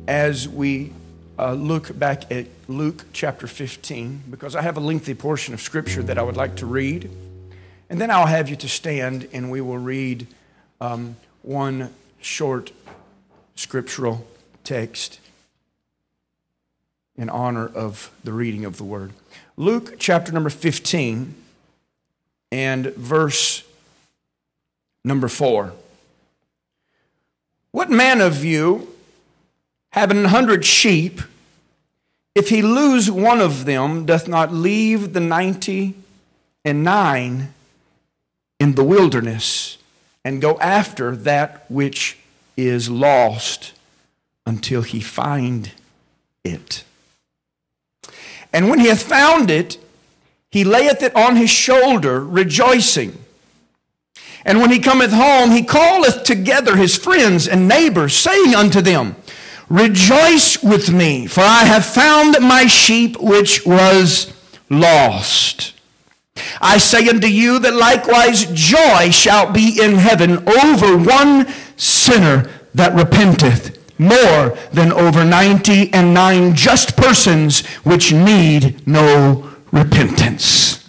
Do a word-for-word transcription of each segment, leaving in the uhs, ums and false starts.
as we uh, look back at Luke chapter fifteen, because I have a lengthy portion of Scripture that I would like to read. And then I'll have you to stand and we will read um, one short scriptural text in honor of the reading of the Word. Luke chapter number fifteen and verse number four. What man of you, having an hundred sheep, if he lose one of them, doth not leave the ninety and nine in the wilderness, and go after that which is lost until he find it? And when he hath found it, he layeth it on his shoulder, rejoicing. And when he cometh home, he calleth together his friends and neighbors, saying unto them, Rejoice with me, for I have found my sheep which was lost. I say unto you that likewise joy shall be in heaven over one sinner that repenteth, more than over ninety and nine just persons which need no repentance.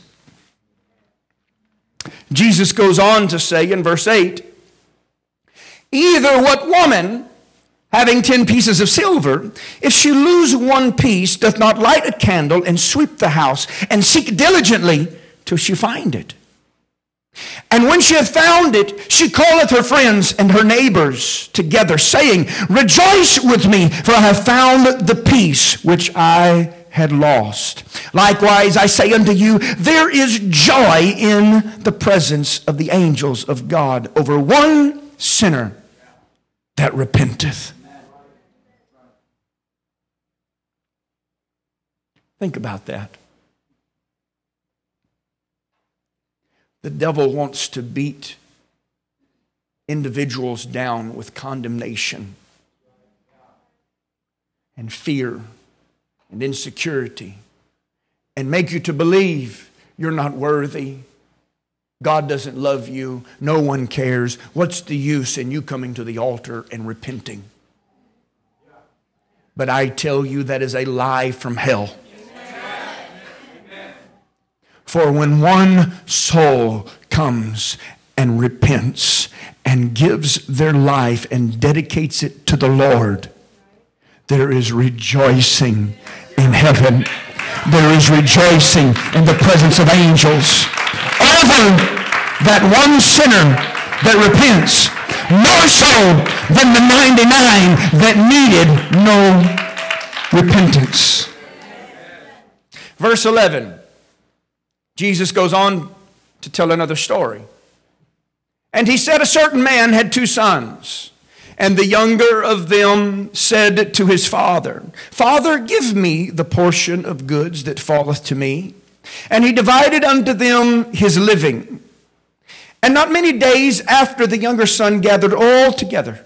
Jesus goes on to say in verse eight, Either what woman, having ten pieces of silver, if she lose one piece, doth not light a candle and sweep the house, and seek diligently till she find it? And when she hath found it, she calleth her friends and her neighbors together, saying, Rejoice with me, for I have found the piece which I had lost. Likewise, I say unto you, there is joy in the presence of the angels of God over one sinner that repenteth. Think about that. The devil wants to beat individuals down with condemnation and fear and insecurity and make you to believe you're not worthy. God doesn't love you. No one cares. What's the use in you coming to the altar and repenting? But I tell you, that is a lie from hell. For when one soul comes and repents and gives their life and dedicates it to the Lord, there is rejoicing in heaven. There is rejoicing in the presence of angels over that one sinner that repents, more so than the ninety-nine that needed no repentance. Verse eleven. Jesus goes on to tell another story. And he said, a certain man had two sons, and the younger of them said to his father, Father, give me the portion of goods that falleth to me. And he divided unto them his living. And not many days after, the younger son gathered all together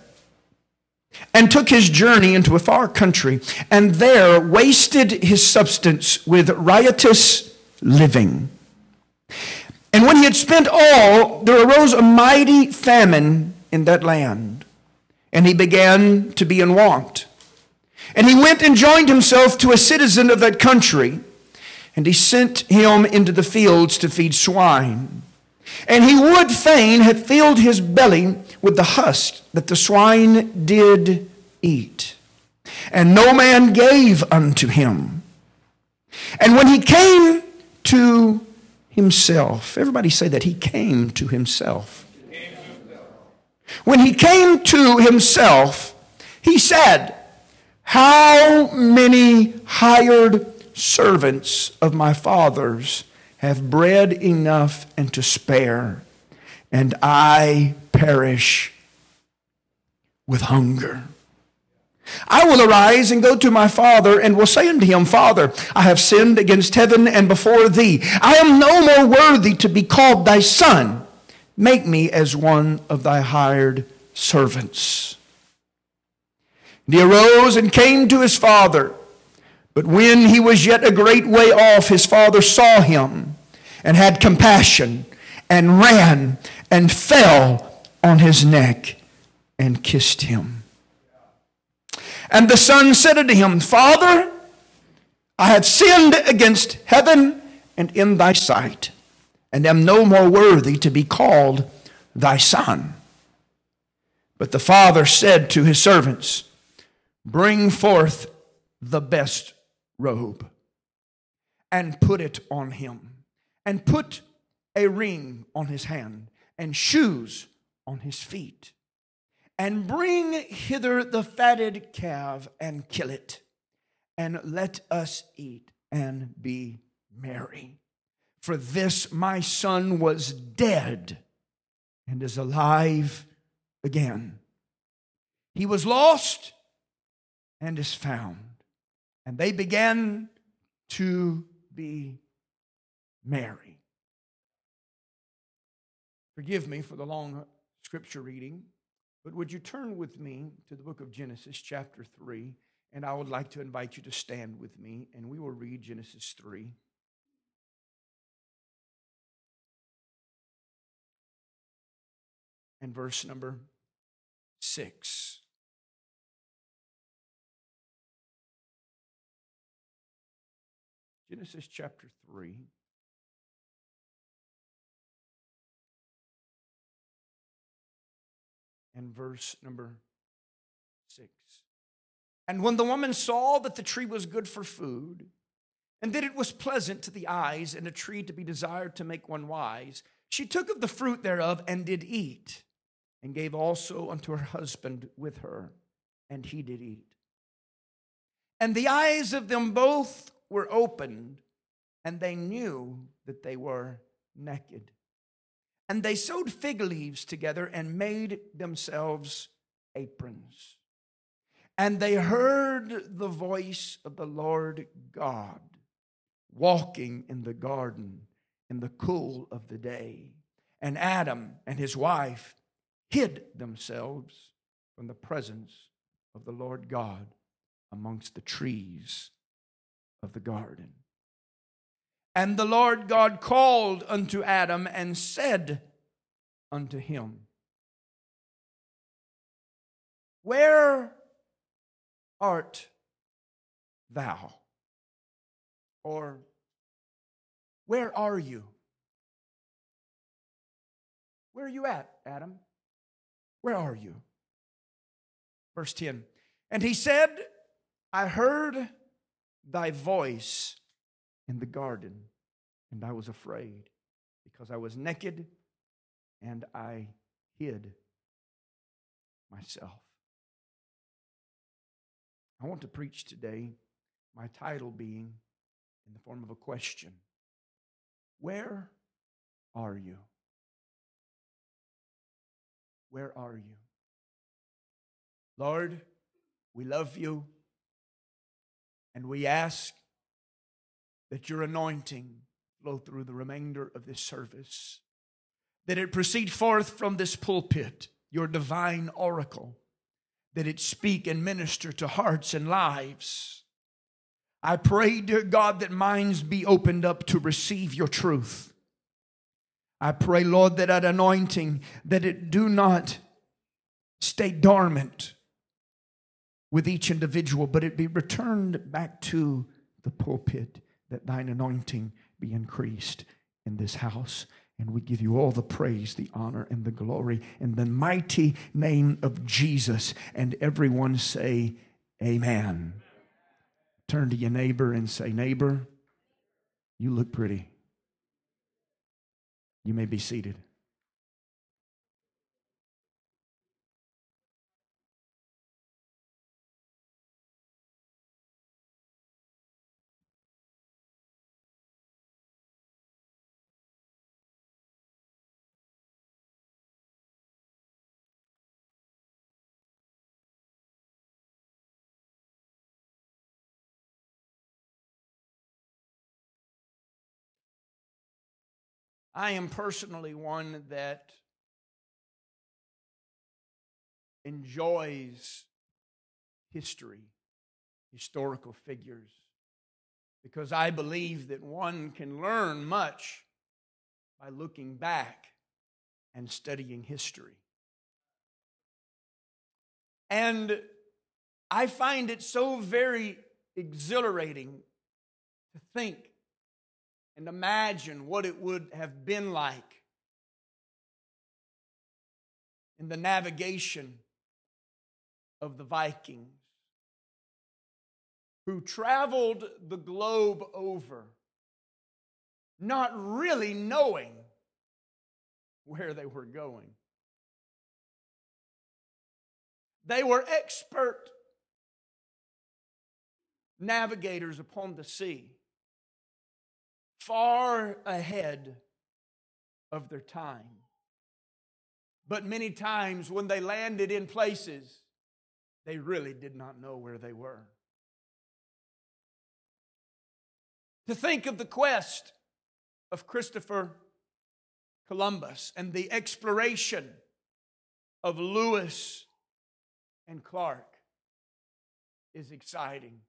and took his journey into a far country, and there wasted his substance with riotous living. And when he had spent all, there arose a mighty famine in that land, and he began to be in want. And he went and joined himself to a citizen of that country, and he sent him into the fields to feed swine. And he would fain have filled his belly with the husk that the swine did eat. And no man gave unto him. And when he came to himself, everybody say that, he came to himself. When he came to himself, he said, How many hired servants of my father's have bread enough and to spare, and I perish with hunger. I will arise and go to my father, and will say unto him, Father, I have sinned against heaven and before thee. I am no more worthy to be called thy son. Make me as one of thy hired servants. And he arose and came to his father. But when he was yet a great way off, his father saw him and had compassion and ran and fell on his neck and kissed him. And the son said unto him, Father, I have sinned against heaven and in thy sight, and am no more worthy to be called thy son. But the father said to his servants, Bring forth the best robe, and put it on him, and put a ring on his hand, and shoes on his feet. And bring hither the fatted calf, and kill it, and let us eat and be merry. For this my son was dead, and is alive again. He was lost, and is found. And they began to be merry. Forgive me for the long scripture reading, but would you turn with me to the book of Genesis chapter three, and I would like to invite you to stand with me, and we will read Genesis three. And verse number six. Genesis chapter three. And verse number six. And when the woman saw that the tree was good for food, and that it was pleasant to the eyes, and a tree to be desired to make one wise, she took of the fruit thereof and did eat, and gave also unto her husband with her, and he did eat. And the eyes of them both were opened, and they knew that they were naked. And they sewed fig leaves together and made themselves aprons. And they heard the voice of the Lord God walking in the garden in the cool of the day. And Adam and his wife hid themselves from the presence of the Lord God amongst the trees of the garden. And the Lord God called unto Adam and said unto him, Where art thou? Or, where are you? Where are you at, Adam? Where are you? Verse ten. And he said, I heard thy voice in the garden, and I was afraid, because I was naked, and I hid myself. I want to preach today, my title being in the form of a question. Where are you? Where are you? Lord, we love you, and we ask that your anointing flow through the remainder of this service, that it proceed forth from this pulpit, your divine oracle, that it speak and minister to hearts and lives. I pray, dear God, that minds be opened up to receive your truth. I pray, Lord, that that anointing, that it do not stay dormant with each individual, but it be returned back to the pulpit, that thine anointing be increased in this house. And we give you all the praise, the honor, and the glory in the mighty name of Jesus. And everyone say, amen. Turn to your neighbor and say, neighbor, you look pretty. You may be seated. I am personally one that enjoys history, historical figures, because I believe that one can learn much by looking back and studying history. And I find it so very exhilarating to think and imagine what it would have been like in the navigation of the Vikings, who traveled the globe over, not really knowing where they were going. They were expert navigators upon the sea, far ahead of their time. But many times when they landed in places, they really did not know where they were. To think of the quest of Christopher Columbus and the exploration of Lewis and Clark is exciting.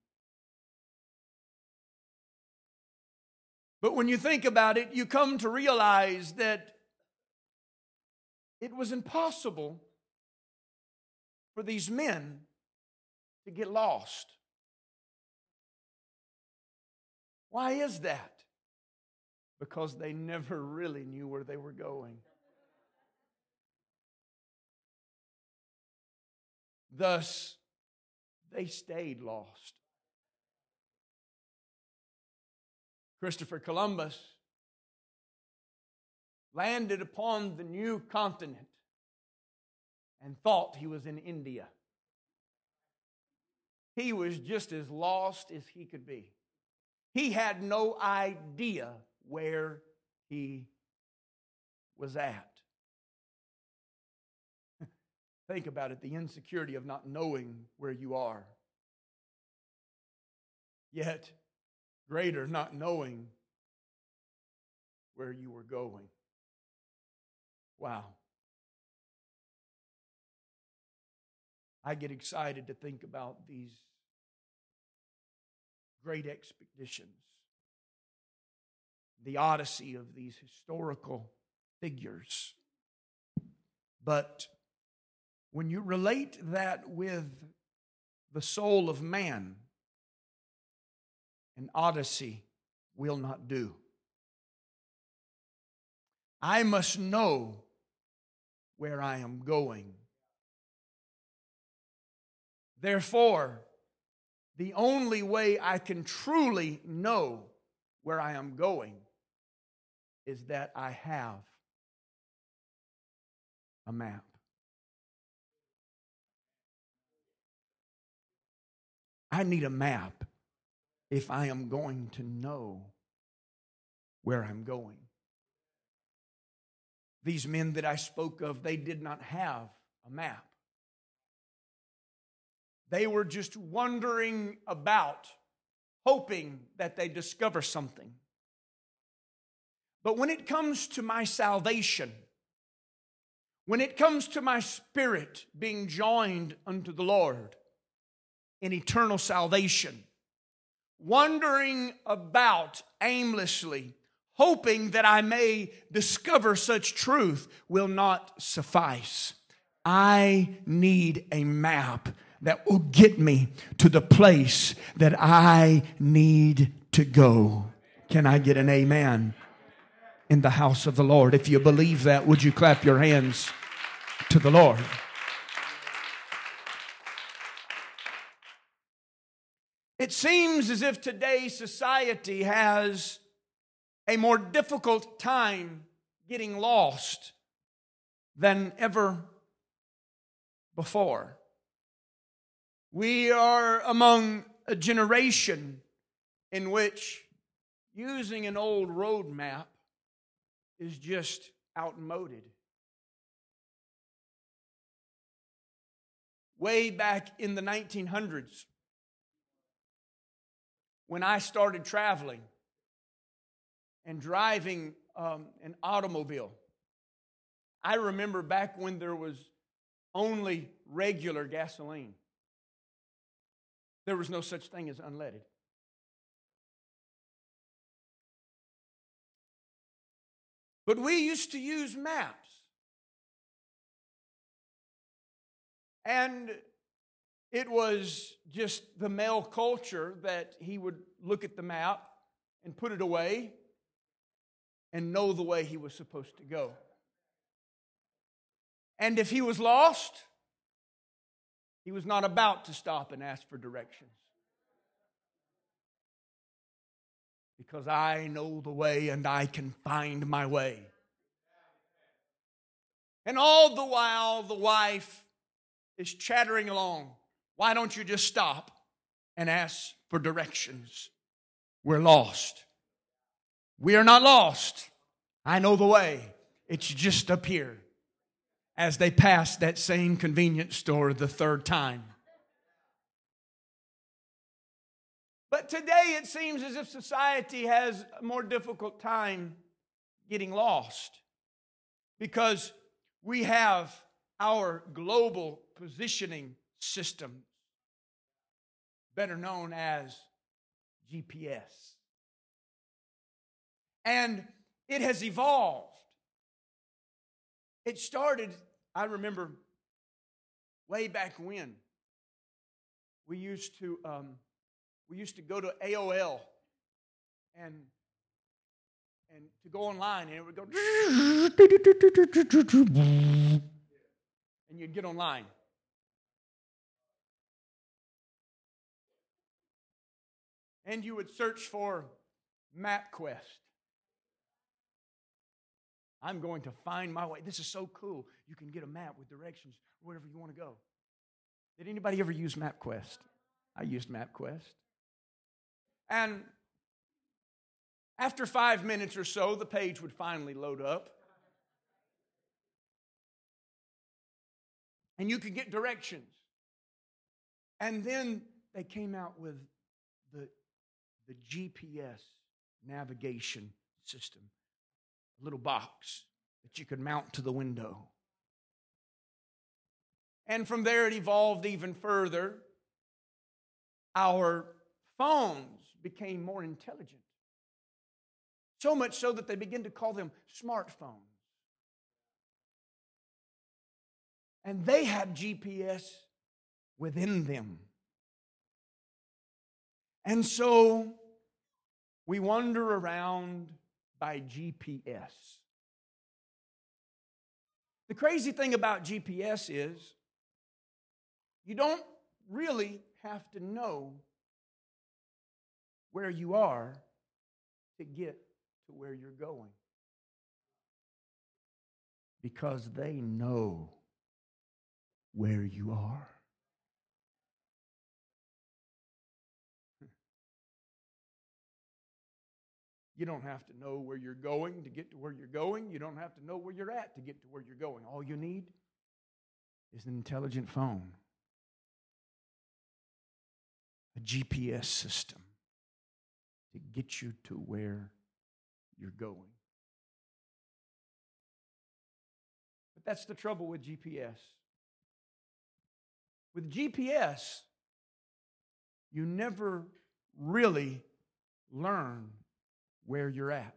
But when you think about it, you come to realize that it was impossible for these men to get lost. Why is that? Because they never really knew where they were going. Thus, they stayed lost. Christopher Columbus landed upon the new continent and thought he was in India. He was just as lost as he could be. He had no idea where he was at. Think about it, the insecurity of not knowing where you are. Yet, greater not knowing where you were going. Wow. I get excited to think about these great expeditions, the odyssey of these historical figures. But when you relate that with the soul of man, an odyssey will not do. I must know where I am going. Therefore, the only way I can truly know where I am going is that I have a map. I need a map if I am going to know where I'm going. These men that I spoke of, they did not have a map. They were just wandering about, hoping that they discover something. But when it comes to my salvation, when it comes to my spirit being joined unto the Lord in eternal salvation, wandering about aimlessly, hoping that I may discover such truth will not suffice. I need a map that will get me to the place that I need to go. Can I get an amen in the house of the Lord? If you believe that, would you clap your hands to the Lord? It seems as if today's society has a more difficult time getting lost than ever before. We are among a generation in which using an old road map is just outmoded. Way back in the nineteen hundreds, when I started traveling and driving um, an automobile, I remember back when there was only regular gasoline. There was no such thing as unleaded. But we used to use maps. And it was just the male culture that he would look at the map and put it away and know the way he was supposed to go. And if he was lost, he was not about to stop and ask for directions. Because I know the way and I can find my way. And all the while, the wife is chattering along. Why don't you just stop and ask for directions? We're lost. We are not lost. I know the way. It's just up here. As they passed that same convenience store the third time. But today it seems as if society has a more difficult time getting lost. Because we have our global positioning system, better known as G P S. And it has evolved. It started, I remember, way back when. We used to um, we used to go to A O L and and to go online, and it would go, and you'd get online. And you would search for MapQuest. I'm going to find my way. This is so cool. You can get a map with directions wherever you want to go. Did anybody ever use MapQuest? I used MapQuest. And after five minutes or so, the page would finally load up. And you could get directions. And then they came out with the, the G P S navigation system. Little box that you could mount to the window. And from there it evolved even further. Our phones became more intelligent. So much so that they began to call them smartphones. And they had G P S within them. And so we wander around by G P S. The crazy thing about G P S is you don't really have to know where you are to get to where you're going. Because they know where you are. You don't have to know where you're going to get to where you're going. You don't have to know where you're at to get to where you're going. All you need is an intelligent phone, a G P S system to get you to where you're going. But that's the trouble with G P S. With G P S, you never really learn where you're at.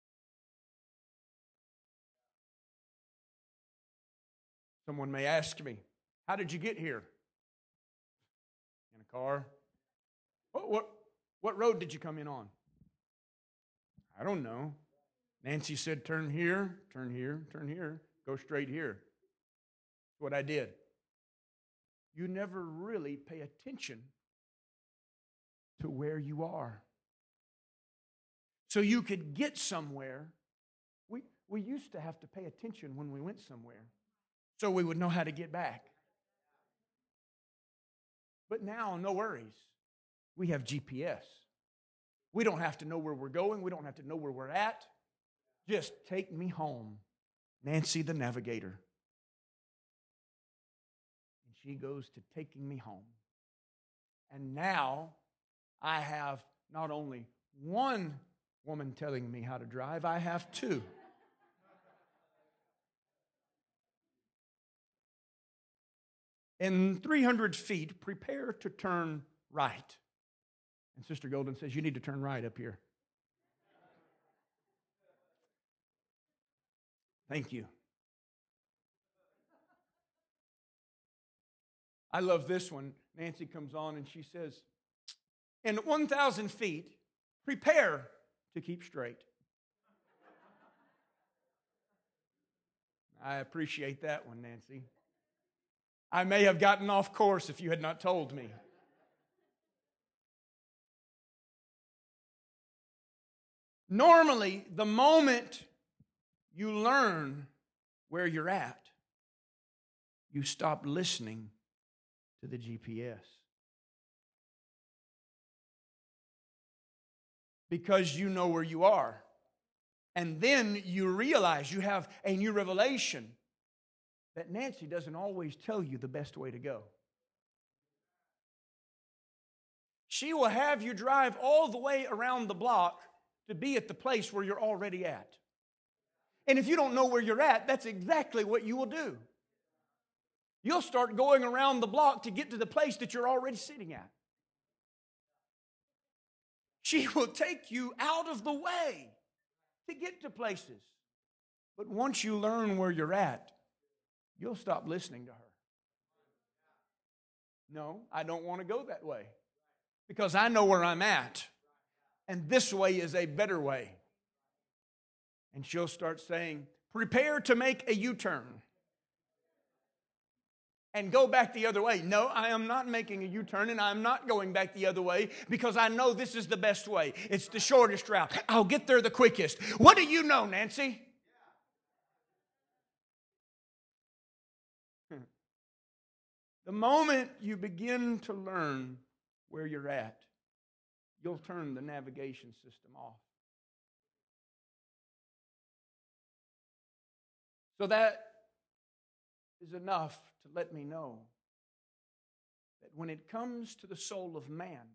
Someone may ask me, how did you get here? In a car? What, what, what road did you come in on? I don't know. Nancy said, turn here, turn here, turn here, go straight here. That's what I did. You never really pay attention to where you are. So you could get somewhere. We, we used to have to pay attention when we went somewhere so we would know how to get back. But now, no worries. We have G P S. We don't have to know where we're going. We don't have to know where we're at. Just take me home. Nancy the navigator. And she goes to taking me home. And now I have not only one woman telling me how to drive, I have two. In three hundred feet, prepare to turn right. And Sister Golden says, you need to turn right up here. Thank you. I love this one. Nancy comes on and she says, in one thousand feet, prepare to keep straight. I appreciate that one, Nancy. I may have gotten off course if you had not told me. Normally, the moment you learn where you're at, you stop listening to the G P S. Because you know where you are. And then you realize you have a new revelation that Nancy doesn't always tell you the best way to go. She will have you drive all the way around the block to be at the place where you're already at. And if you don't know where you're at, that's exactly what you will do. You'll start going around the block to get to the place that you're already sitting at. She will take you out of the way to get to places. But once you learn where you're at, you'll stop listening to her. No, I don't want to go that way because I know where I'm at. And this way is a better way. And she'll start saying, prepare to make a U-turn. And go back the other way. No, I am not making a U-turn and I'm not going back the other way because I know this is the best way. It's the shortest route. I'll get there the quickest. What do you know, Nancy? The moment you begin to learn where you're at, you'll turn the navigation system off. So that is enough to let me know that when it comes to the soul of man,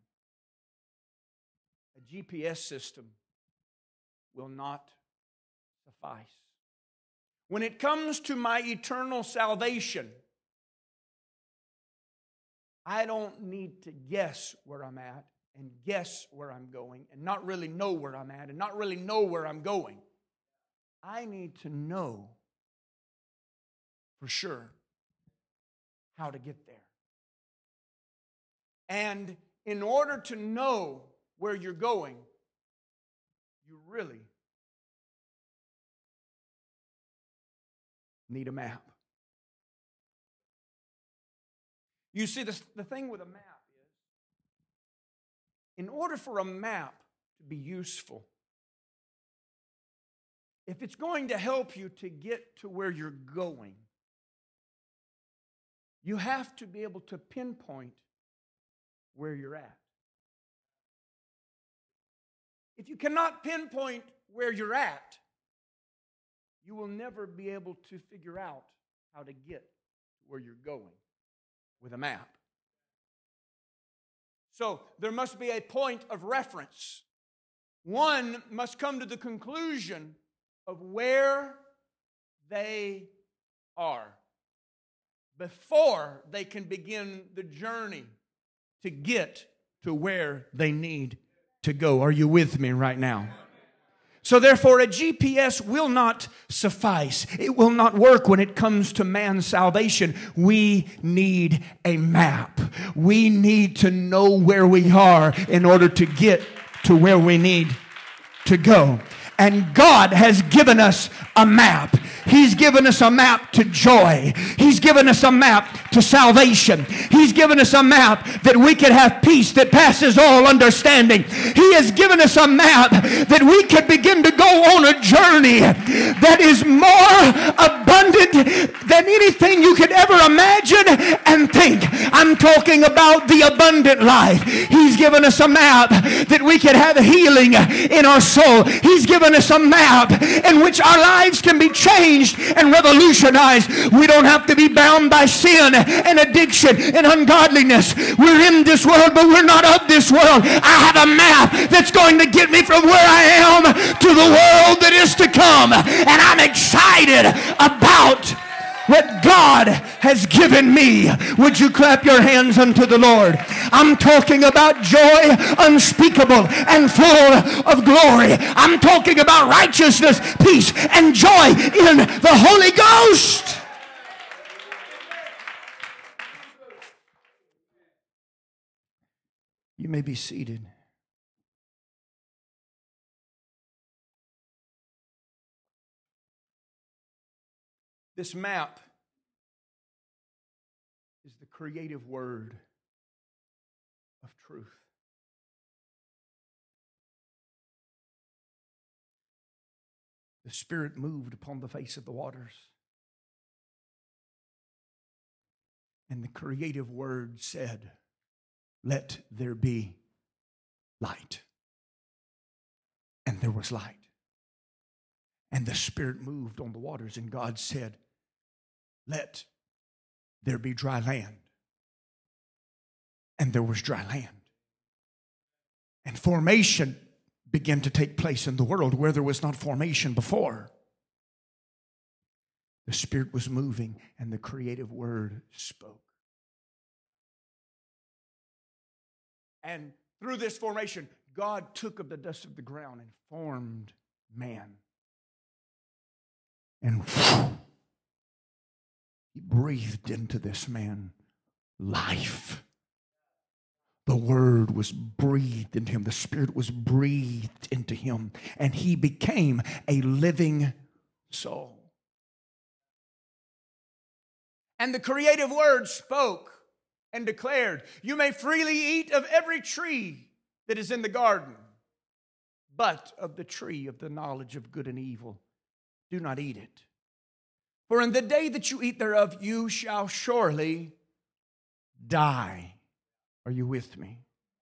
a G P S system will not suffice. When it comes to my eternal salvation, I don't need to guess where I'm at and guess where I'm going and not really know where I'm at and not really know where I'm going. I need to know for sure how to get there. And in order to know where you're going, you really need a map. You see, the, the thing with a map is, in order for a map to be useful, if it's going to help you to get to where you're going, you have to be able to pinpoint where you're at. If you cannot pinpoint where you're at, you will never be able to figure out how to get where you're going with a map. So there must be a point of reference. One must come to the conclusion of where they are before they can begin the journey to get to where they need to go. Are you with me right now? So therefore, a G P S will not suffice. It will not work when it comes to man's salvation. We need a map. We need to know where we are in order to get to where we need to go. And God has given us a map. He's given us a map to joy. He's given us a map to salvation. He's given us a map that we can have peace that passes all understanding. He has given us a map that we can begin to go on a journey that is more abundant than anything you could ever imagine and think. I'm talking about the abundant life. He's given us a map that we can have healing in our soul. He's given us a map in which our lives can be changed and revolutionized. We don't have to be bound by sin and addiction and ungodliness. We're in this world, but we're not of this world. I have a map that's going to get me from where I am to the world that is to come. And I'm excited about what God has given me. Would you clap your hands unto the Lord? I'm talking about joy unspeakable and full of glory. I'm talking about righteousness, peace, and joy in the Holy Ghost. You may be seated. This map is the creative word of truth. The Spirit moved upon the face of the waters. And the creative word said, "Let there be light." And there was light. And the Spirit moved on the waters, and God said, "Let there be dry land." And there was dry land. And formation began to take place in the world where there was not formation before. The Spirit was moving, and the creative word spoke. And through this formation, God took of the dust of the ground and formed man. And whew, He breathed into this man life. The word was breathed into him. The Spirit was breathed into him. And he became a living soul. And the creative word spoke and declared, "You may freely eat of every tree that is in the garden, but of the tree of the knowledge of good and evil, do not eat it. For in the day that you eat thereof, you shall surely die." Are you with me?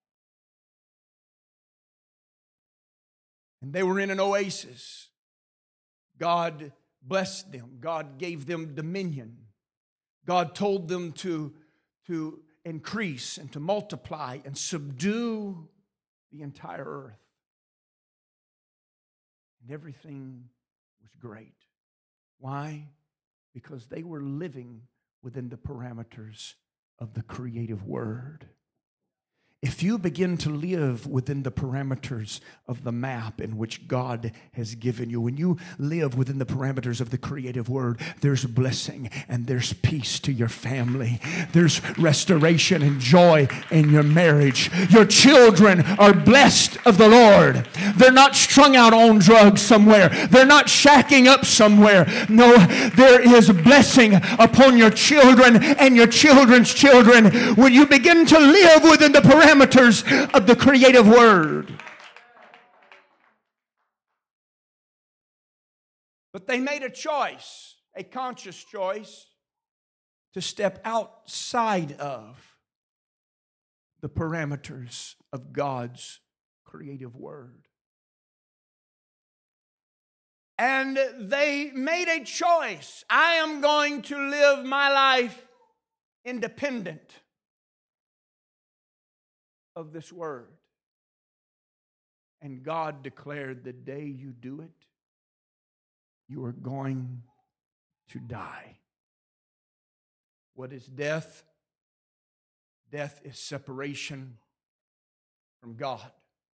And they were in an oasis. God blessed them. God gave them dominion. God told them to, to increase and to multiply and subdue the entire earth. And everything was great. Why? Because they were living within the parameters of the creative word. If you begin to live within the parameters of the map in which God has given you, when you live within the parameters of the creative word, there's blessing and there's peace to your family. There's restoration and joy in your marriage. Your children are blessed of the Lord. They're not strung out on drugs somewhere. They're not shacking up somewhere. No, there is blessing upon your children and your children's children when you begin to live within the parameters of the creative word. But they made a choice, a conscious choice, to step outside of the parameters of God's creative word. And they made a choice. I am going to live my life independent of this word. And God declared, the day you do it, you are going to die. What is death? Death is separation from God.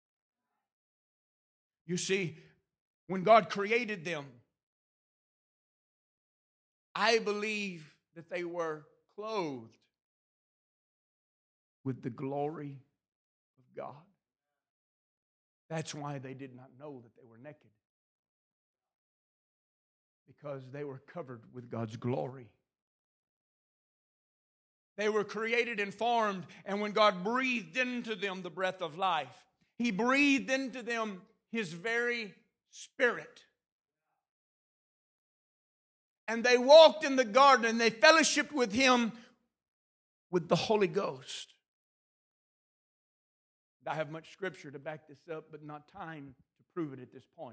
You see, when God created them, I believe that they were clothed with the glory of God. That's why they did not know that they were naked. Because they were covered with God's glory. They were created and formed, and when God breathed into them the breath of life, He breathed into them His very Spirit. And they walked in the garden and they fellowshiped with Him with the Holy Ghost. I have much scripture to back this up, but not time to prove it at this point.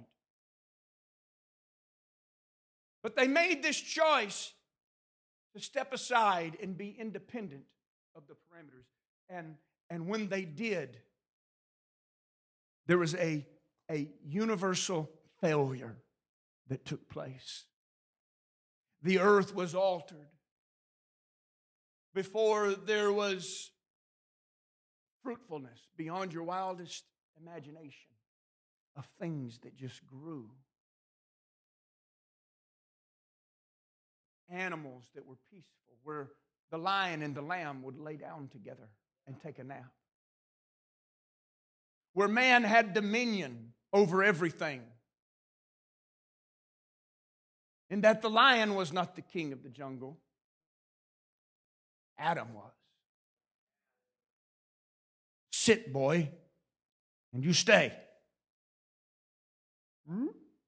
But they made this choice to step aside and be independent of the parameters. And, and when they did, there was a, a universal failure that took place. The earth was altered. Before there was fruitfulness beyond your wildest imagination of things that just grew. Animals that were peaceful, where the lion and the lamb would lay down together and take a nap. where man had dominion over everything. And that the lion was not the king of the jungle. Adam was. Sit, boy, and you stay. Hmm?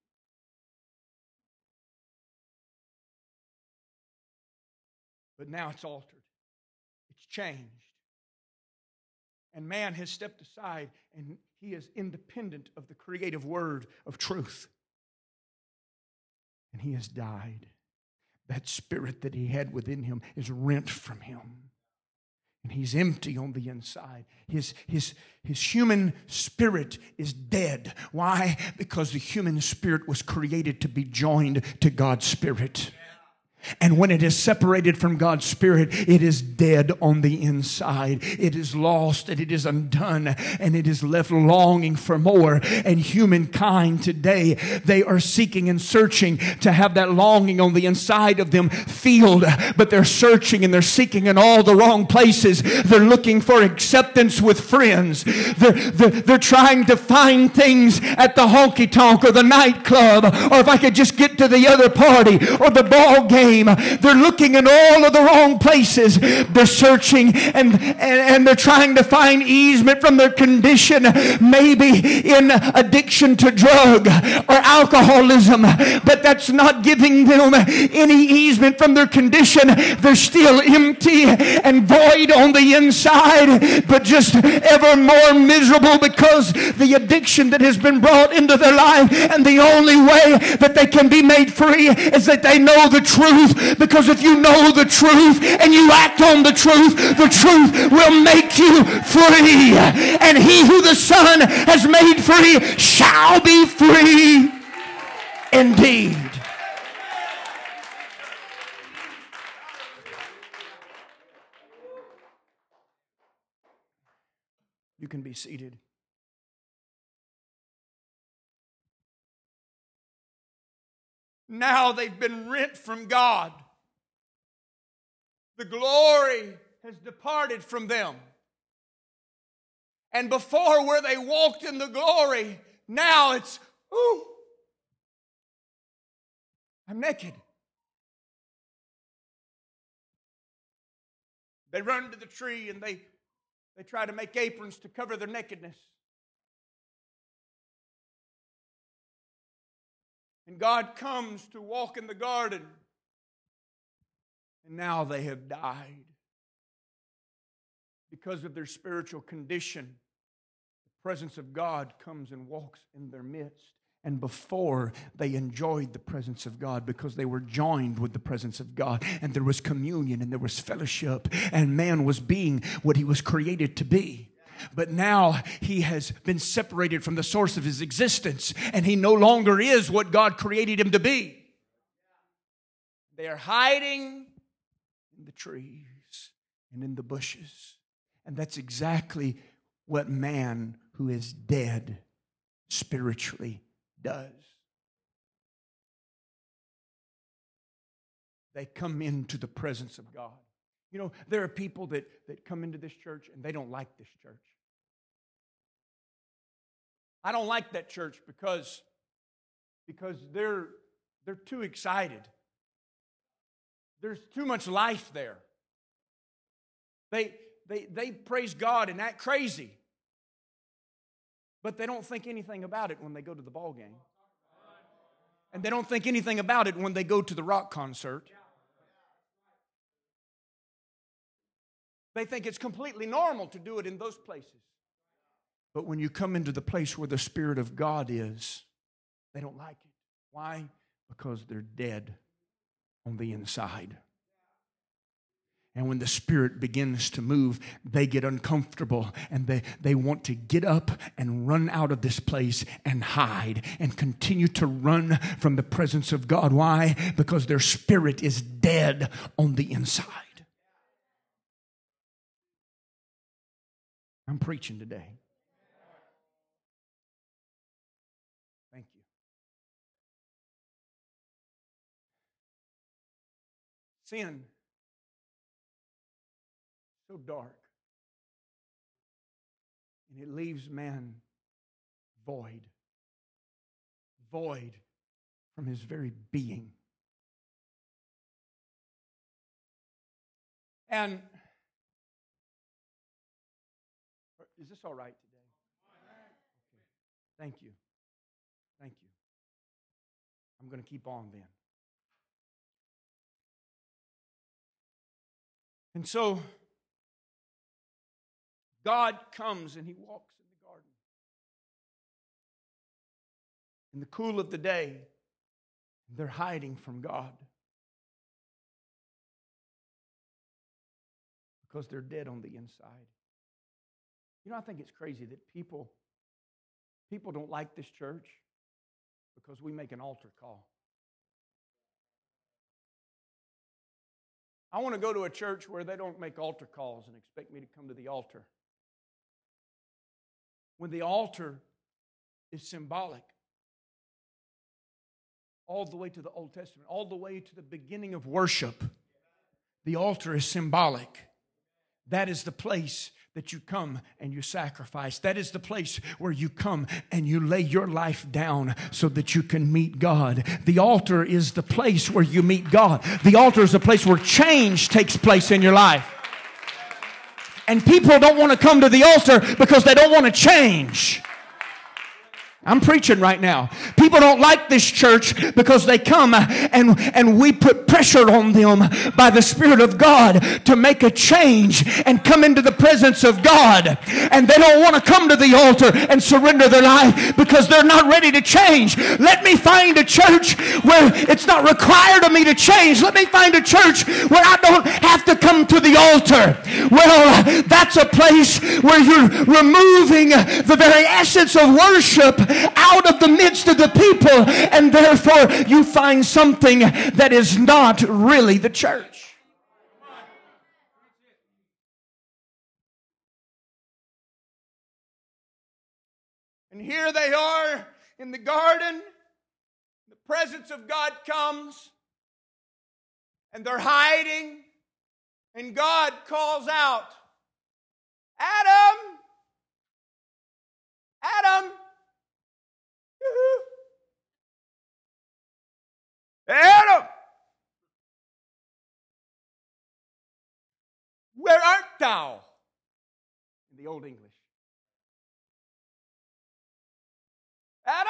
But now it's altered. It's changed. And man has stepped aside, and he is independent of the creative word of truth. And he has died. That spirit that he had within him is rent from him. And he's empty on the inside. His, his, his human spirit is dead. Why? Because the human spirit was created to be joined to God's spirit. And when it is separated from God's Spirit, it is dead on the inside. It is lost and it is undone and it is left longing for more. And humankind today, they are seeking and searching to have that longing on the inside of them filled. But they're searching and they're seeking in all the wrong places. They're looking for acceptance with friends. They're, they're, they're trying to find things at the honky-tonk or the nightclub, or if I could just get to the other party or the ball game. They're looking in all of the wrong places. They're searching and, and, and they're trying to find easement from their condition, maybe in addiction to drug or alcoholism, but that's not giving them any easement from their condition. They're still empty and void on the inside, but just ever more miserable because the addiction that has been brought into their life, and the only way that they can be made free is that they know the truth. Because if you know the truth and you act on the truth, the truth will make you free. And he who the Son has made free shall be free indeed. You can be seated. Now they've been rent from God. The glory has departed from them. And before, where they walked in the glory, now it's, ooh, I'm naked. They run to the tree and they, they try to make aprons to cover their nakedness. And God comes to walk in the garden. And now they have died. Because of their spiritual condition, the presence of God comes and walks in their midst. And before, they enjoyed the presence of God because they were joined with the presence of God. And there was communion and there was fellowship. And man was being what he was created to be. But now he has been separated from the source of his existence, and he no longer is what God created him to be. They are hiding in the trees and in the bushes. And that's exactly what man who is dead spiritually does. They come into the presence of God. You know, there are people that, that come into this church and they don't like this church. I don't like that church because, because they're, they're too excited. There's too much life there. They, they, they praise God and act crazy. But they don't think anything about it when they go to the ball game. And they don't think anything about it when they go to the rock concert. They think it's completely normal to do it in those places. But when you come into the place where the Spirit of God is, they don't like it. Why? Because they're dead on the inside. And when the Spirit begins to move, they get uncomfortable and they, they want to get up and run out of this place and hide and continue to run from the presence of God. Why? Because their spirit is dead on the inside. I'm preaching today. Thank you. Sin, so dark, and it leaves man void. Void from his very being. And is this all right today? Okay. Thank you. Thank you. I'm going to keep on then. And so, God comes and he walks in the garden. In the cool of the day, they're hiding from God because they're dead on the inside. You know, I think it's crazy that people, people don't like this church because we make an altar call. I want to go to a church where they don't make altar calls and expect me to come to the altar. When the altar is symbolic, all the way to the Old Testament, all the way to the beginning of worship, the altar is symbolic. That is the place that you come and you sacrifice. That is the place where you come and you lay your life down so that you can meet God. The altar is the place where you meet God. The altar is the place where change takes place in your life. And people don't want to come to the altar because they don't want to change. I'm preaching right now. People don't like this church because they come and, and we put pressure on them by the Spirit of God to make a change and come into the presence of God. And they don't want to come to the altar and surrender their life because they're not ready to change. Let me find a church where it's not required of me to change. Let me find a church where I don't have to come to the altar. Well, that's a place where you're removing the very essence of worship out of the midst of the people, and therefore you find something that is not really the church. And here they are in the garden. The presence of God comes, and they're hiding, and God calls out, Adam! Adam! Adam, where art thou? In the Old English. Adam,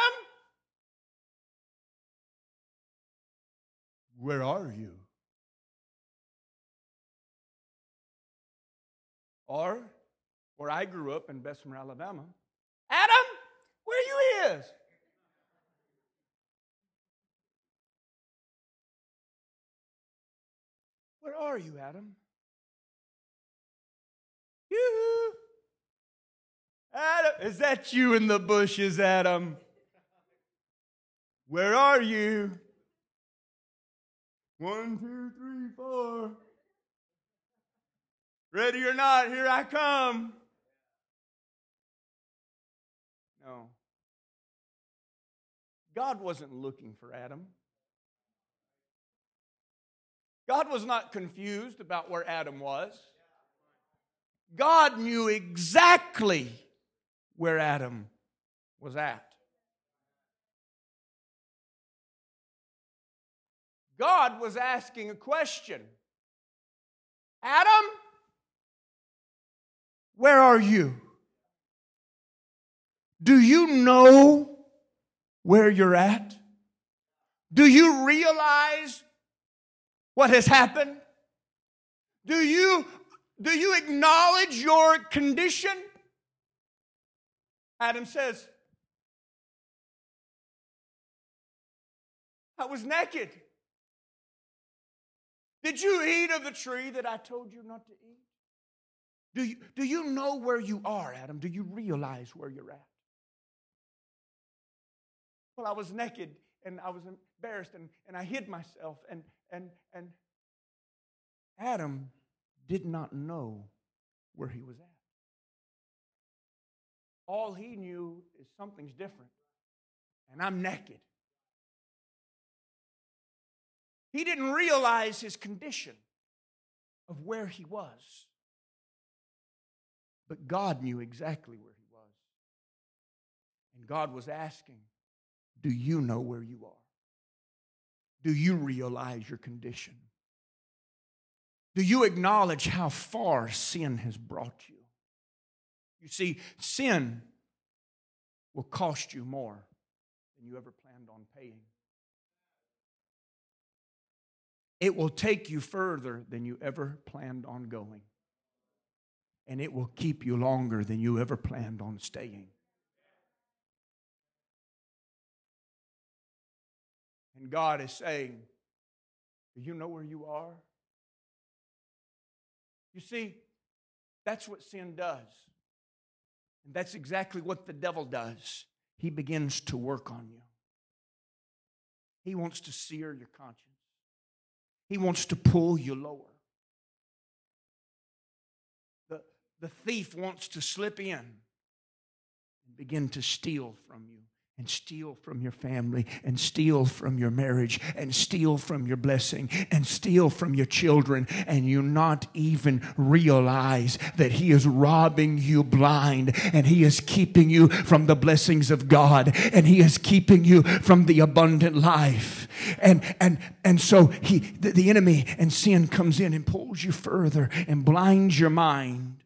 where are you? Or, where I grew up in Bessemer, Alabama, Adam, where you is? Where are you, Adam? Yoo-hoo. Adam, is that you in the bushes, Adam? Where are you? One, two, three, four. Ready or not, here I come. No. God wasn't looking for Adam. God was not confused about where Adam was. God knew exactly where Adam was at. God was asking a question. Adam, where are you? Do you know where you're at? Do you realize what has happened? Do you, do you acknowledge your condition? Adam says, I was naked. Did you eat of the tree that I told you not to eat? Do you, do you know where you are, Adam? Do you realize where you're at? Well, I was naked and I was embarrassed and, and I hid myself. And, and, and Adam did not know where he was at. All he knew is something's different, and I'm naked. He didn't realize his condition of where he was. But God knew exactly where he was. And God was asking, do you know where you are? Do you realize your condition? Do you acknowledge how far sin has brought you? You see, sin will cost you more than you ever planned on paying. It will take you further than you ever planned on going. And it will keep you longer than you ever planned on staying. And God is saying, do you know where you are? You see, that's what sin does. And that's exactly what the devil does. He begins to work on you. He wants to sear your conscience. He wants to pull you lower. The, the thief wants to slip in and begin to steal from you, and steal from your family, and steal from your marriage, and steal from your blessing, and steal from your children, and you not even realize that he is robbing you blind, and he is keeping you from the blessings of God, and he is keeping you from the abundant life. And and and so he the, the enemy and sin comes in and pulls you further and blinds your mind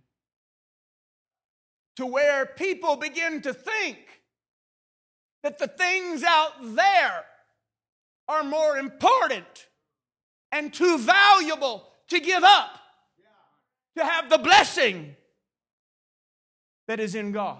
to where people begin to think that the things out there are more important and too valuable to give up to have the blessing that is in God.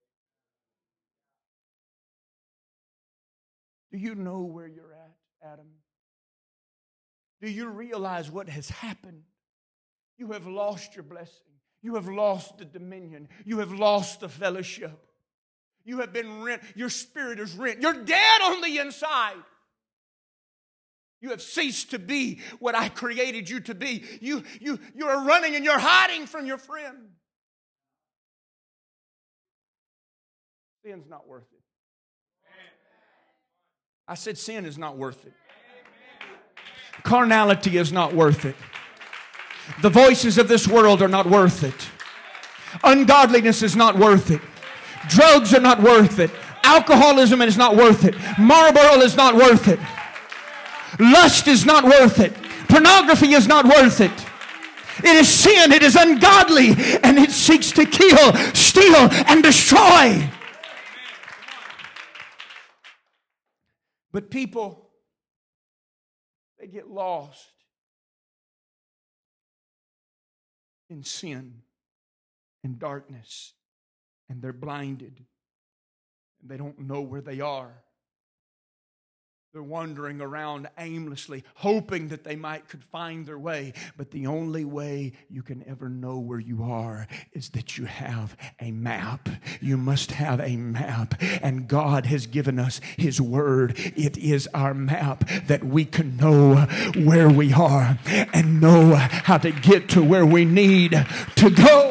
Do you know where you're at, Adam? Do you realize what has happened? You have lost your blessing. You have lost the dominion. You have lost the fellowship. You have been rent. Your spirit is rent. You're dead on the inside. You have ceased to be what I created you to be. You, you, you are running and you're hiding from your friend. Sin's not worth it. I said sin is not worth it. Carnality is not worth it. The voices of this world are not worth it. Ungodliness is not worth it. Drugs are not worth it. Alcoholism is not worth it. Marlboro is not worth it. Lust is not worth it. Pornography is not worth it. It is sin. It is ungodly. And it seeks to kill, steal, and destroy. But people, they get lost in sin and darkness. And they're blinded. And they don't know where they are. They're wandering around aimlessly, hoping that they might could find their way. But the only way you can ever know where you are is that you have a map. You must have a map. And God has given us His Word. It is our map that we can know where we are and know how to get to where we need to go.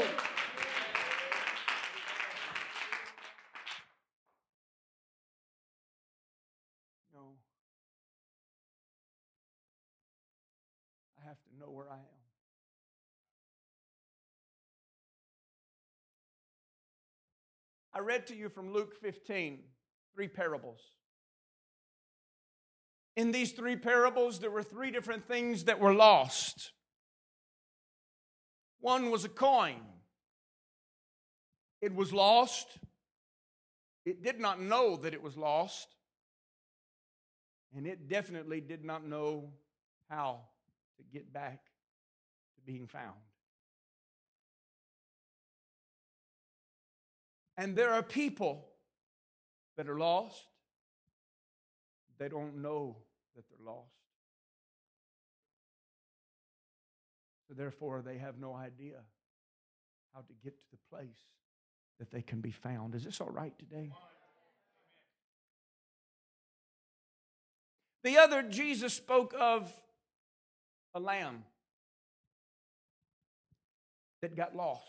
I have to know where I am. I read to you from Luke fifteen, three parables. In these three parables, there were three different things that were lost. One was a coin. It was lost. It did not know that it was lost. And it definitely did not know how to get back to being found. And there are people that are lost. They don't know that they're lost. So therefore, they have no idea how to get to the place that they can be found. Is this all right today? The other, Jesus spoke of a lamb that got lost.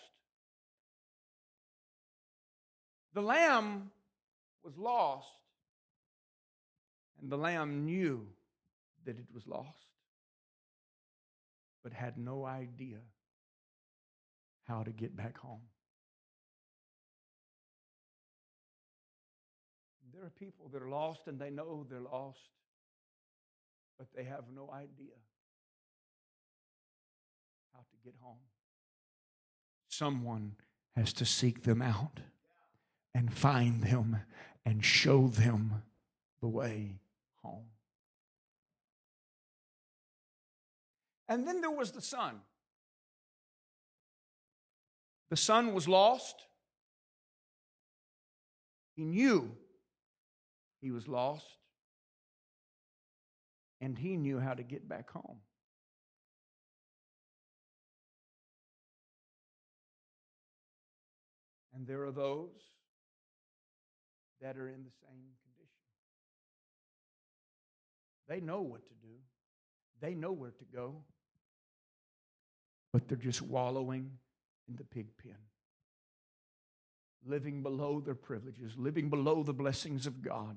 The lamb was lost, and the lamb knew that it was lost, but had no idea how to get back home. There are people that are lost and they know they're lost, but they have no idea how to get home. Someone has to seek them out and find them and show them the way home. And then there was the son. The son was lost. He knew he was lost. And he knew how to get back home. And there are those that are in the same condition. They know what to do. They know where to go. But they're just wallowing in the pig pen. Living below their privileges. Living below the blessings of God.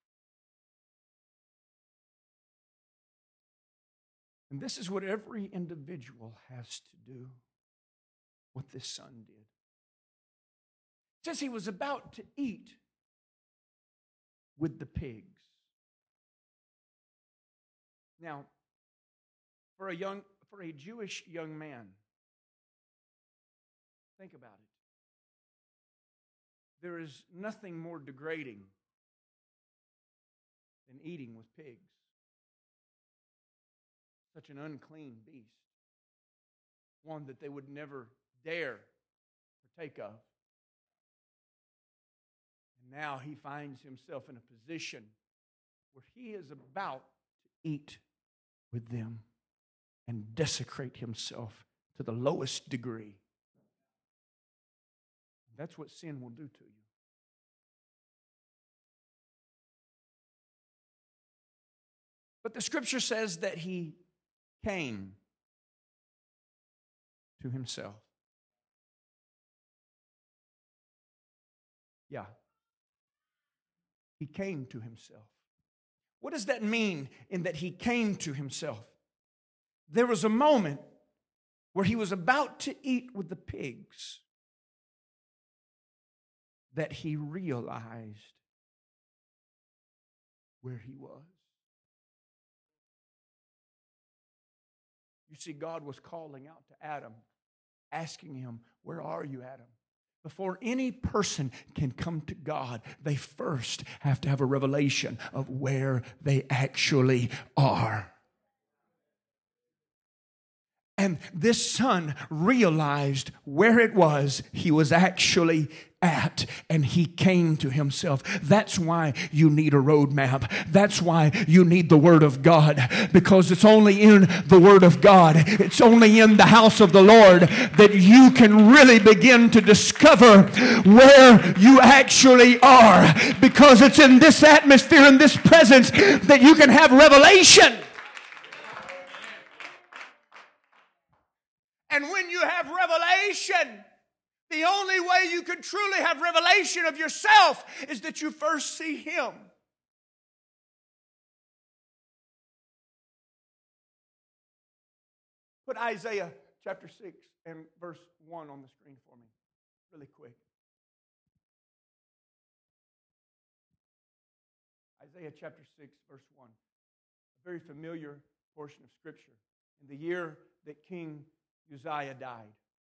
And this is what every individual has to do. What this son did. It says he was about to eat with the pigs. Now, for a young, for a Jewish young man, think about it. There is nothing more degrading than eating with pigs. Such an unclean beast. One that they would never dare partake of. And now he finds himself in a position where he is about to eat with them and desecrate himself to the lowest degree. That's what sin will do to you. But the scripture says that he came to himself. Yeah. He came to himself. What does that mean in that he came to himself? There was a moment where he was about to eat with the pigs that he realized where he was. You see, God was calling out to Adam, asking him, "Where are you, Adam?" Before any person can come to God, they first have to have a revelation of where they actually are. And this son realized where it was he was actually at, and he came to himself. That's why you need a roadmap. That's why you need the Word of God, because it's only in the Word of God, it's only in the house of the Lord that you can really begin to discover where you actually are, because it's in this atmosphere, in this presence, that you can have revelation. And when you have revelation, the only way you can truly have revelation of yourself is that you first see Him. Put Isaiah chapter six and verse one on the screen for me, really quick. Isaiah chapter six, verse one. A very familiar portion of Scripture. In the year that King Uzziah died.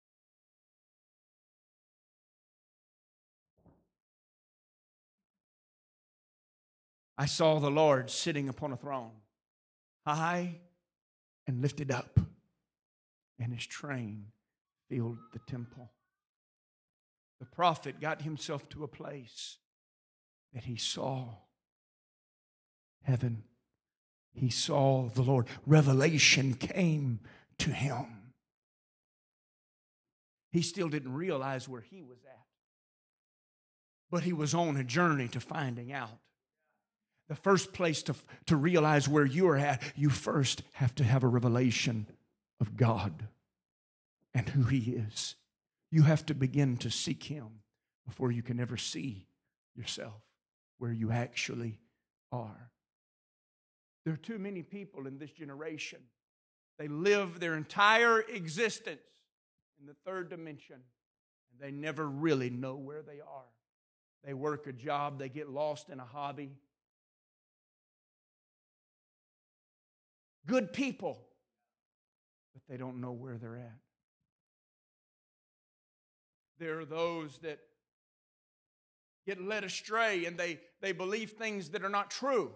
I saw the Lord sitting upon a throne, high and lifted up, and His train filled the temple. The prophet got himself to a place that he saw heaven. He saw the Lord. Revelation came to him. He still didn't realize where he was at. But he was on a journey to finding out. The first place to, to realize where you're at, you first have to have a revelation of God and who He is. You have to begin to seek Him before you can ever see yourself where you actually are. There are too many people in this generation. They live their entire existence in the third dimension, and they never really know where they are. They work a job. They get lost in a hobby. Good people, but they don't know where they're at. There are those that get led astray and they, they believe things that are not true,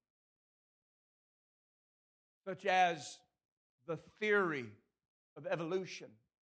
such as the theory of evolution.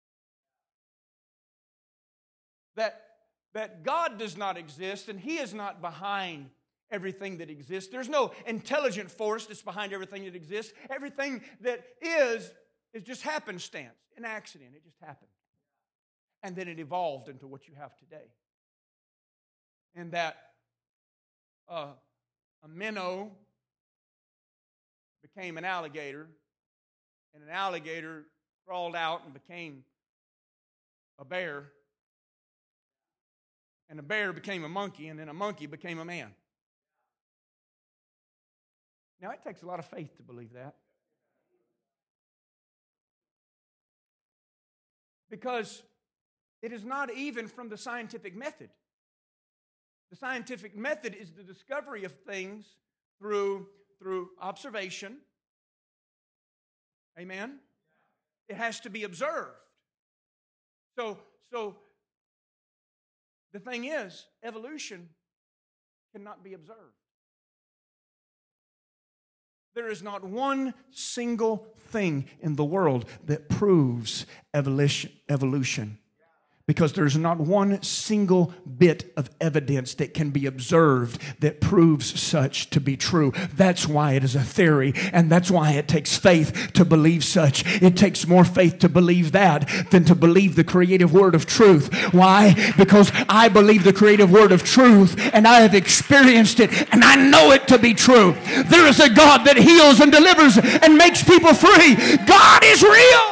That, that God does not exist and He is not behind everything that exists. There's no intelligent force that's behind everything that exists. Everything that is, is just happenstance, an accident. It just happened. And then it evolved into what you have today. And that uh, a minnow became an alligator, and an alligator crawled out and became a bear, and a bear became a monkey, and then a monkey became a man. Now, it takes a lot of faith to believe that. Because it is not even from the scientific method. The scientific method is the discovery of things through, through observation. Amen? It has to be observed. So, so the thing is, evolution cannot be observed. There is not one single thing in the world that proves evolution. evolution. Because there's not one single bit of evidence that can be observed that proves such to be true. That's why it is a theory, and that's why it takes faith to believe such. It takes more faith to believe that than to believe the creative word of truth. Why? Because I believe the creative word of truth, and I have experienced it, and I know it to be true. There is a God that heals and delivers and makes people free. God is real.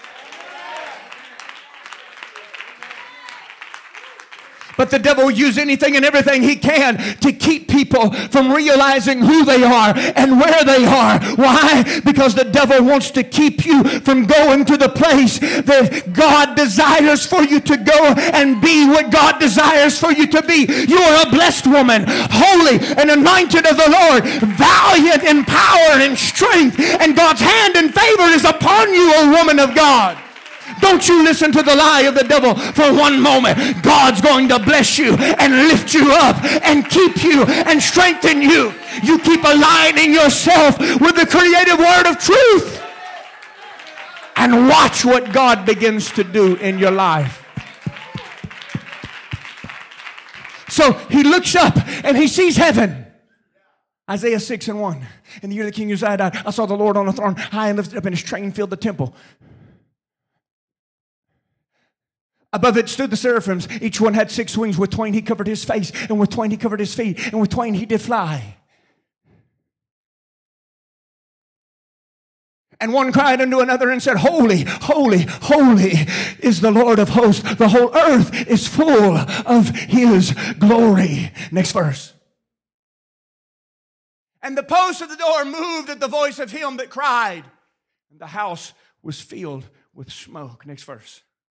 But the devil will use anything and everything he can to keep people from realizing who they are and where they are. Why? Because the devil wants to keep you from going to the place that God desires for you to go and be what God desires for you to be. You are a blessed woman, holy and anointed of the Lord, valiant in power and strength, and God's hand and favor is upon you, O woman of God. Don't you listen to the lie of the devil for one moment. God's going to bless you and lift you up and keep you and strengthen you. You keep aligning yourself with the creative word of truth and watch what God begins to do in your life. So he looks up and he sees heaven. Isaiah six and one. In the year the King Uzziah died, I saw the Lord on a throne, high and lifted up, and his train filled the temple. Above it stood the seraphims. Each one had six wings. With twain he covered his face, and with twain he covered his feet, and with twain he did fly. And one cried unto another and said, Holy, holy, holy is the Lord of hosts. The whole earth is full of his glory. Next verse. And the posts of the door moved at the voice of him that cried, and the house was filled with smoke. Next verse.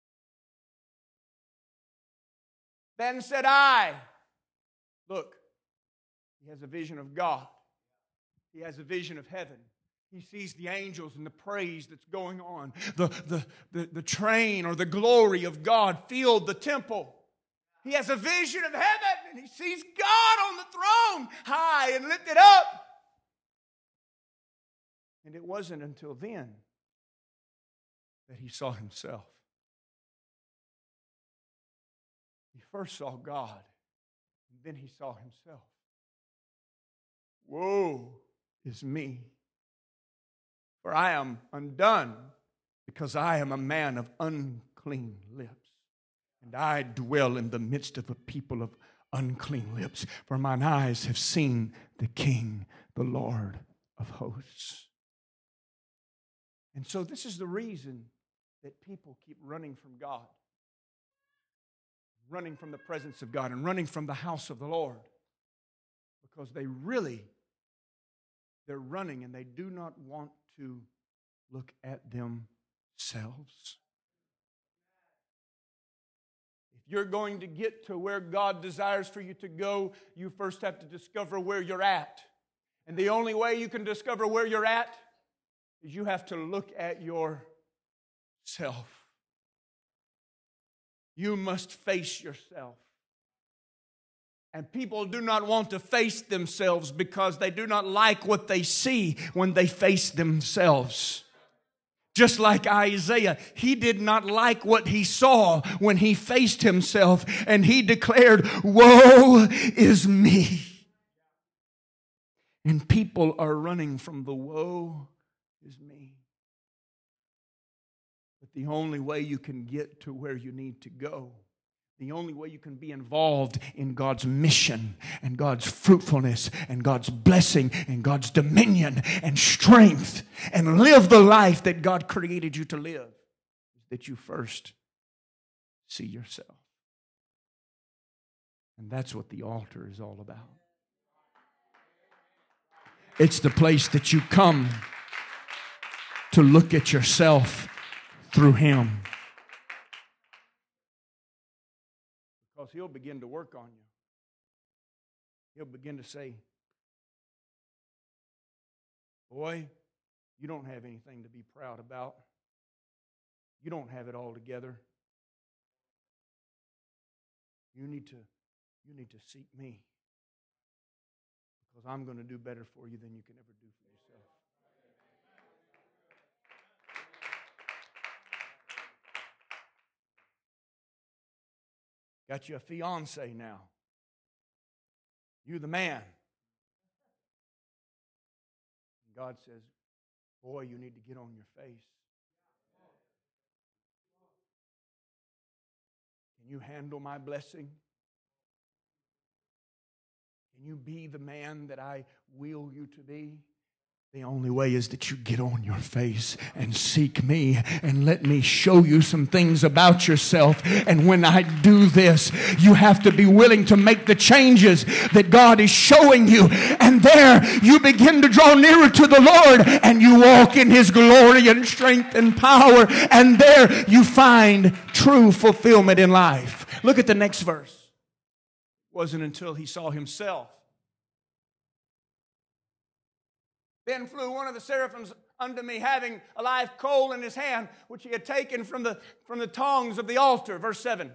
Then said I, look, he has a vision of God. He has a vision of heaven. He sees the angels and the praise that's going on. The, the, the, the train or the glory of God filled the temple. He has a vision of heaven, and he sees God on the throne, high and lifted up. And it wasn't until then that he saw himself. He first saw God, and then he saw himself. Woe is me, for I am undone, because I am a man of unclean lips, and I dwell in the midst of a people of unclean lips, for mine eyes have seen the King, the Lord of hosts. And so this is the reason that people keep running from God. Running from the presence of God and running from the house of the Lord, because they really, they're running and they do not want to look at themselves. If you're going to get to where God desires for you to go, you first have to discover where you're at. And the only way you can discover where you're at is you have to look at yourself. You must face yourself. And people do not want to face themselves because they do not like what they see when they face themselves. Just like Isaiah, he did not like what he saw when he faced himself, and he declared, "Woe is me." And people are running from the woe is me. But the only way you can get to where you need to go, the only way you can be involved in God's mission and God's fruitfulness and God's blessing and God's dominion and strength and live the life that God created you to live is that you first see yourself. And that's what the altar is all about. It's the place that you come to look at yourself through Him. Because He'll begin to work on you. He'll begin to say, "Boy, you don't have anything to be proud about. You don't have it all together. You need to, you need to seek me. Because I'm going to do better for you than you can ever do for yourself." Got you a fiance now. You the man. And God says, "Boy, you need to get on your face. Can you handle my blessing? Can you be the man that I will you to be?" The only way is that you get on your face and seek me and let me show you some things about yourself. And when I do this, you have to be willing to make the changes that God is showing you. And there you begin to draw nearer to the Lord and you walk in His glory and strength and power. And there you find true fulfillment in life. Look at the next verse. It wasn't until he saw himself. Then flew one of the seraphims unto me, having a live coal in his hand, which he had taken from the, from the tongs of the altar. Verse seven.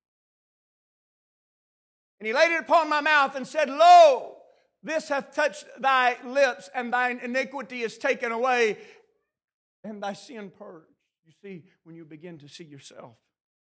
And he laid it upon my mouth and said, "Lo, this hath touched thy lips, and thine iniquity is taken away, and thy sin purged." You see, when you begin to see yourself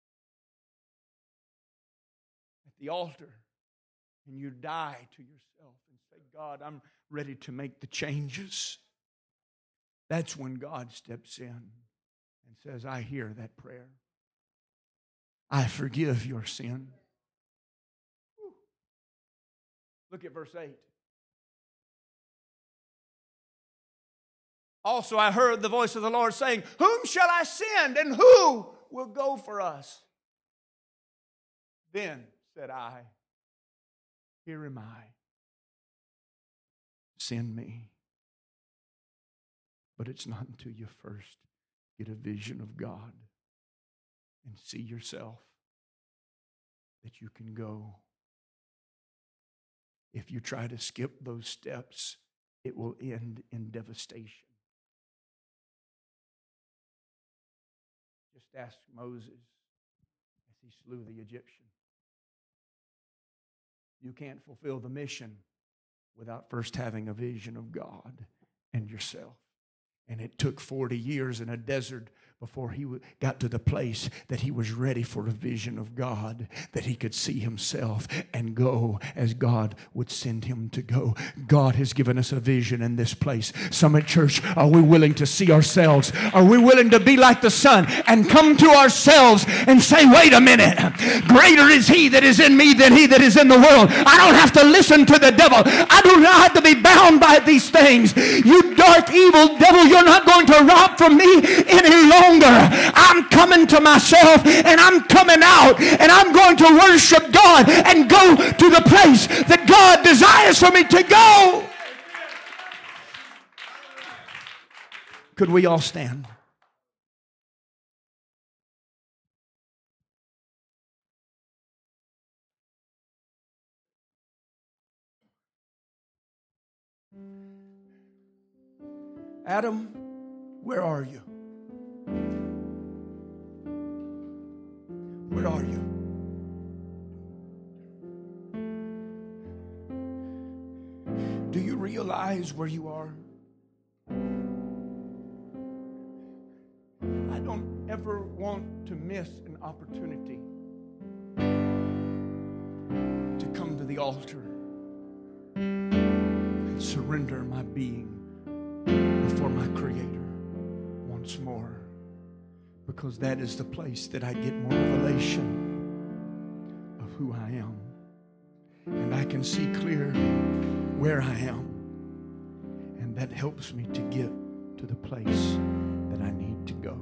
at the altar, and you die to yourself and say, "God, I'm ready to make the changes," that's when God steps in and says, "I hear that prayer. I forgive your sin." Whew. Look at verse eight. "Also I heard the voice of the Lord saying, Whom shall I send, and who will go for us? Then said I, Here am I. Send me." But it's not until you first get a vision of God and see yourself that you can go. If you try to skip those steps, it will end in devastation. Just ask Moses as he slew the Egyptian. You can't fulfill the mission without first having a vision of God and yourself. And it took forty years in a desert before he got to the place that he was ready for a vision of God, that he could see himself and go as God would send him to go. God has given us a vision in this place. Summit Church, are we willing to see ourselves? Are we willing to be like the Son and come to ourselves and say, "Wait a minute, greater is He that is in me than he that is in the world. I don't have to listen to the devil. I do not have to be bound by these things. You dark, evil devil, you're not going to rob from me any longer. I'm coming to myself and I'm coming out and I'm going to worship God and go to the place that God desires for me to go." Could we all stand? Adam, where are you? Where are you? Do you realize where you are? I don't ever want to miss an opportunity to come to the altar and surrender my being before my Creator once more, because that is the place that I get more revelation of who I am, and I can see clearly where I am, and that helps me to get to the place that I need to go.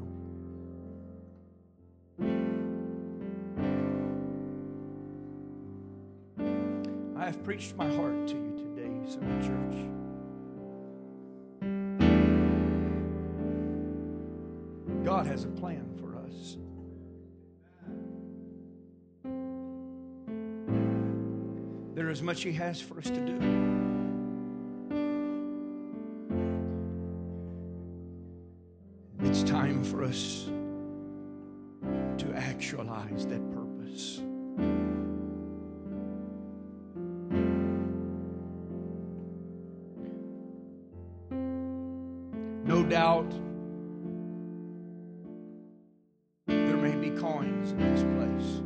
I have preached my heart to you today, Summit Church. God has a plan for us. There is much He has for us to do. It's time for us to actualize that purpose. No doubt there may be coins in this place.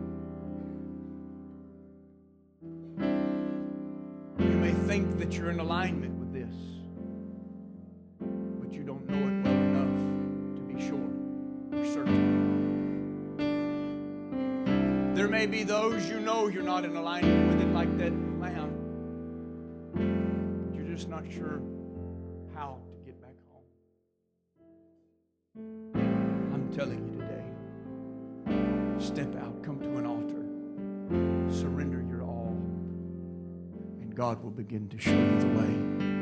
You may think that you're in alignment with this, but you don't know it well enough to be sure or certain. There may be those you know you're not in alignment with it, like that lamb. You're just not sure how to get back home. I'm telling you today, step out, come to an altar, surrender your all, and God will begin to show you the way.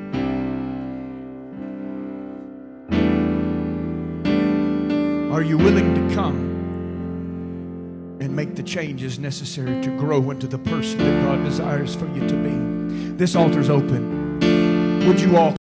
Are you willing to come and make the changes necessary to grow into the person that God desires for you to be? This altar's open. Would you all